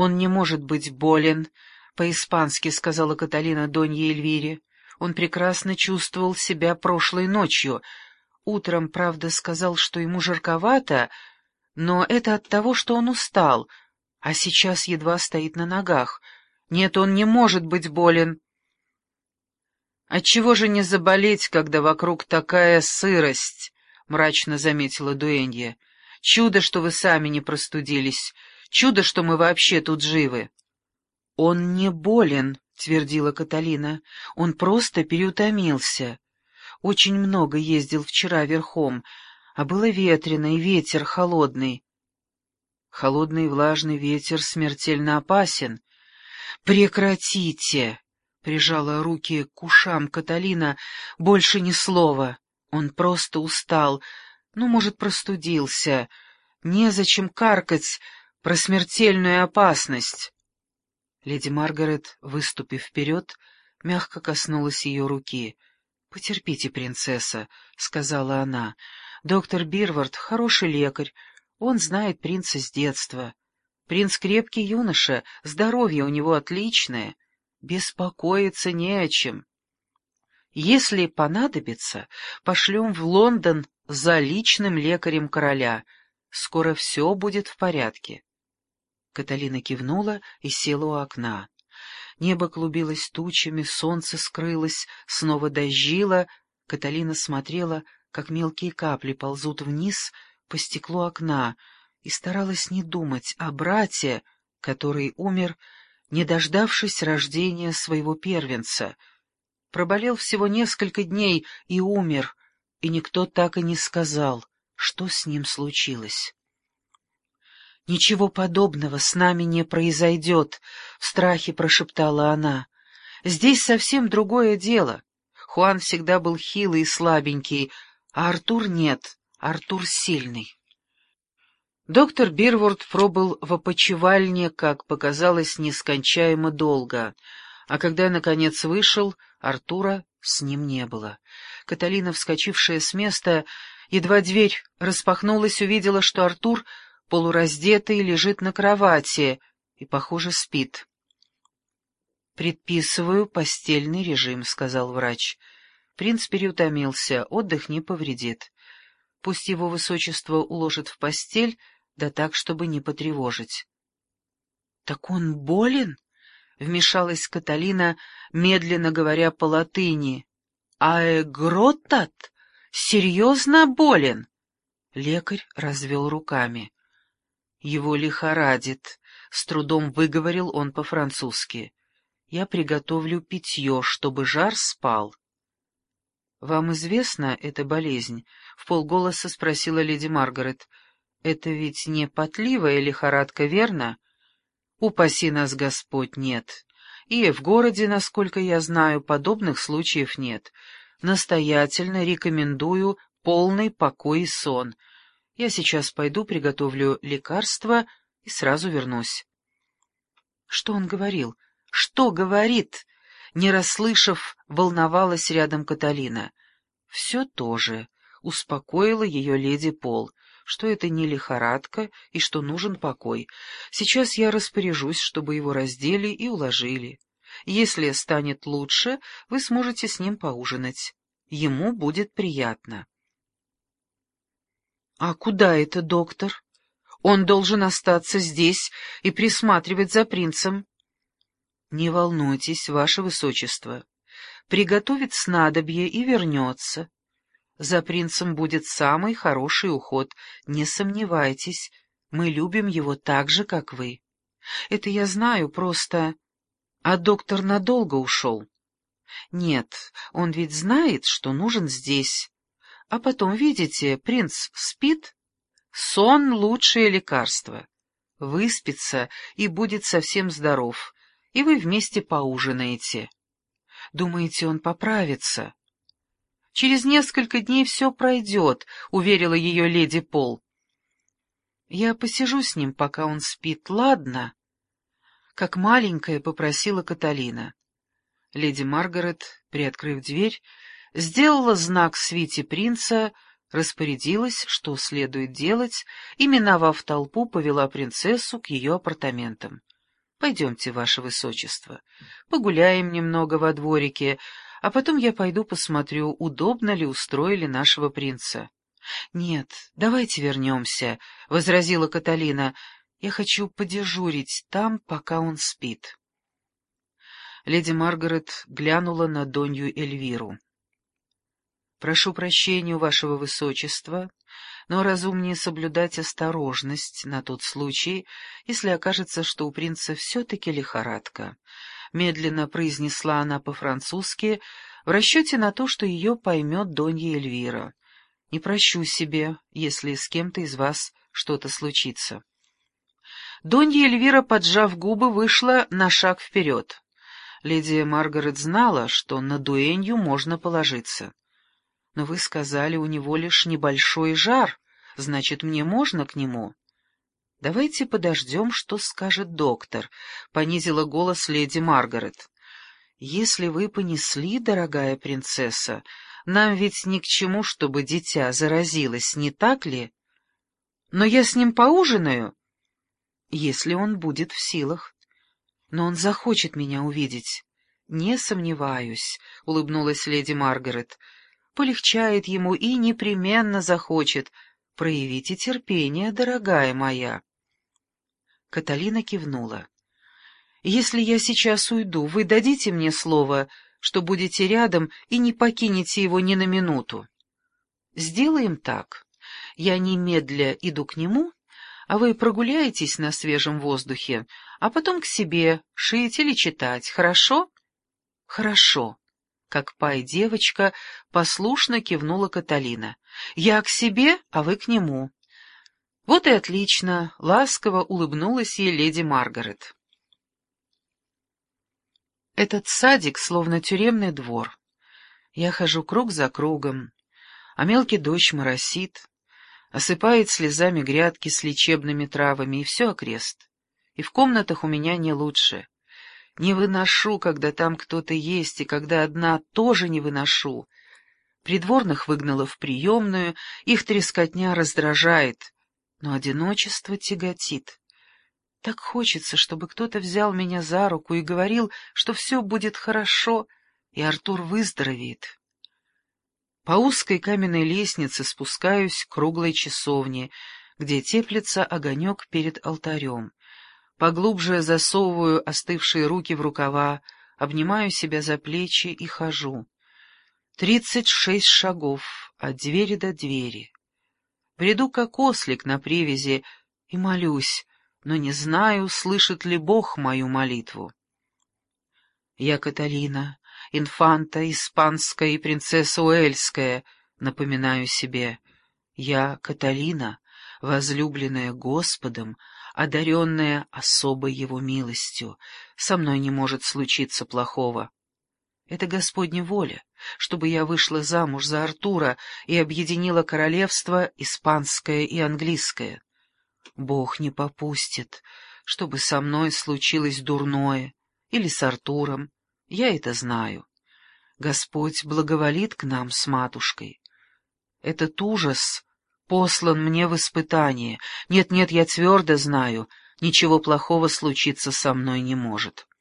«Он не может быть болен», — по-испански сказала Каталина Донье Эльвире. «Он прекрасно чувствовал себя прошлой ночью. Утром, правда, сказал, что ему жарковато, но это от того, что он устал, а сейчас едва стоит на ногах. Нет, он не может быть болен». «Отчего же не заболеть, когда вокруг такая сырость?» — мрачно заметила дуэнья. «Чудо, что вы сами не простудились. Чудо, что мы вообще тут живы». «Он не болен», — твердила Каталина. «Он просто переутомился. Очень много ездил вчера верхом, а было ветрено, и ветер холодный». «Холодный и влажный ветер смертельно опасен». «Прекратите!» — прижала руки к ушам Каталина. «Больше ни слова. Он просто устал. Ну, может, простудился. Незачем каркать про смертельную опасность». Леди Маргарет, выступив вперед, мягко коснулась ее руки. «Потерпите, принцесса», — сказала она. «Доктор Бирвард — хороший лекарь. Он знает принца с детства. Принц крепкий юноша, здоровье у него отличное. Беспокоиться не о чем. Если понадобится, пошлем в Лондон за личным лекарем короля. Скоро все будет в порядке». Каталина кивнула и села у окна. Небо клубилось тучами, солнце скрылось, снова дождило. Каталина смотрела, как мелкие капли ползут вниз по стеклу окна, и старалась не думать о брате, который умер, не дождавшись рождения своего первенца. Проболел всего несколько дней и умер, и никто так и не сказал, что с ним случилось. «Ничего подобного с нами не произойдет», — в страхе прошептала она. «Здесь совсем другое дело. Хуан всегда был хилый и слабенький, а Артур нет, Артур сильный». Доктор Бирвард пробыл в опочивальне, как показалось, нескончаемо долго, а когда, наконец, вышел, Артура с ним не было. Каталина, вскочившая с места, едва дверь распахнулась, увидела, что Артур полураздетый лежит на кровати и, похоже, спит. «Предписываю постельный режим», — сказал врач. «Принц переутомился, отдых не повредит. Пусть его высочество уложит в постель, да так, чтобы не потревожить». «Так он болен?» — вмешалась Каталина, медленно говоря по-латыни. «Аэгротат? Серьезно болен?» Лекарь развел руками. «Его лихорадит», — с трудом выговорил он по-французски. «Я приготовлю питье, чтобы жар спал». «Вам известна эта болезнь?» — вполголоса спросила леди Маргарет. «Это ведь не потливая лихорадка, верно?» «Упаси нас, Господь, нет. И в городе, насколько я знаю, подобных случаев нет. Настоятельно рекомендую полный покой и сон. Я сейчас пойду приготовлю лекарство и сразу вернусь». «Что он говорил? Что говорит?» Не расслышав, волновалась рядом Каталина. «Все то же», — успокоила ее леди Пол, что это не лихорадка и что нужен покой. «Сейчас я распоряжусь, чтобы его раздели и уложили. Если станет лучше, вы сможете с ним поужинать. Ему будет приятно». «А куда это, доктор? Он должен остаться здесь и присматривать за принцем». «Не волнуйтесь, ваше высочество. Приготовит снадобье и вернется. За принцем будет самый хороший уход, не сомневайтесь. Мы любим его так же, как вы. Это я знаю, просто... А доктор надолго ушел?» «Нет, он ведь знает, что нужен здесь. А потом, видите, принц спит. Сон — лучшее лекарство. Выспится и будет совсем здоров, и вы вместе поужинаете. Думаете, он поправится?» «Через несколько дней все пройдет», — уверила ее леди Пол. «Я посижу с ним, пока он спит, ладно?» Как маленькая попросила Каталина. Леди Маргарет, приоткрыв дверь, сделала знак свите принца, распорядилась, что следует делать, и, миновав толпу, повела принцессу к ее апартаментам. Пойдемте, ваше высочество, погуляем немного во дворике, а потом я пойду посмотрю, удобно ли устроили нашего принца». «Нет, давайте вернемся», — возразила Каталина. «Я хочу подежурить там, пока он спит». Леди Маргарет глянула на Донью Эльвиру. «Прошу прощения у вашего высочества, но разумнее соблюдать осторожность на тот случай, если окажется, что у принца все-таки лихорадка», — медленно произнесла она по-французски, в расчете на то, что ее поймет Донья Эльвира. «Не прощу себе, если с кем-то из вас что-то случится». Донья Эльвира, поджав губы, вышла на шаг вперед. Леди Маргарет знала, что на дуэнью можно положиться. «Но вы сказали, у него лишь небольшой жар, значит, мне можно к нему?» «Давайте подождем, что скажет доктор», — понизила голос леди Маргарет. «Если вы понесли, дорогая принцесса, нам ведь ни к чему, чтобы дитя заразилось, не так ли? Но я с ним поужинаю, если он будет в силах. Но он захочет меня увидеть». «Не сомневаюсь», — улыбнулась леди Маргарет. «Полегчает ему и непременно захочет. Проявите терпение, дорогая моя». Каталина кивнула. «Если я сейчас уйду, вы дадите мне слово, что будете рядом и не покинете его ни на минуту?» «Сделаем так. Я немедля иду к нему, а вы прогуляетесь на свежем воздухе, а потом к себе шить или читать, хорошо?» «Хорошо», — как пай-девочка послушно кивнула Каталина. «Я к себе, а вы к нему». «Вот и отлично», — ласково улыбнулась ей леди Маргарет. Этот садик словно тюремный двор. Я хожу круг за кругом, а мелкий дождь моросит, осыпает слезами грядки с лечебными травами и все окрест. И в комнатах у меня не лучше. Не выношу, когда там кто-то есть, и когда одна тоже не выношу. Придворных выгнала в приемную, их трескотня раздражает, но одиночество тяготит. Так хочется, чтобы кто-то взял меня за руку и говорил, что все будет хорошо, и Артур выздоровеет. По узкой каменной лестнице спускаюсь к круглой часовне, где теплится огонек перед алтарем. Поглубже засовываю остывшие руки в рукава, обнимаю себя за плечи и хожу. 36 шагов от двери до двери. Бреду как ослик на привязи и молюсь, но не знаю, слышит ли Бог мою молитву. Я Каталина, инфанта испанская и принцесса Уэльская, напоминаю себе. Я Каталина, возлюбленная Господом, одаренная особой Его милостью. Со мной не может случиться плохого. Это Господня воля, чтобы я вышла замуж за Артура и объединила королевство испанское и английское. Бог не попустит, чтобы со мной случилось дурное, или с Артуром, я это знаю. Господь благоволит к нам с матушкой. Этот ужас послан мне в испытание. Нет-нет, я твердо знаю, ничего плохого случиться со мной не может.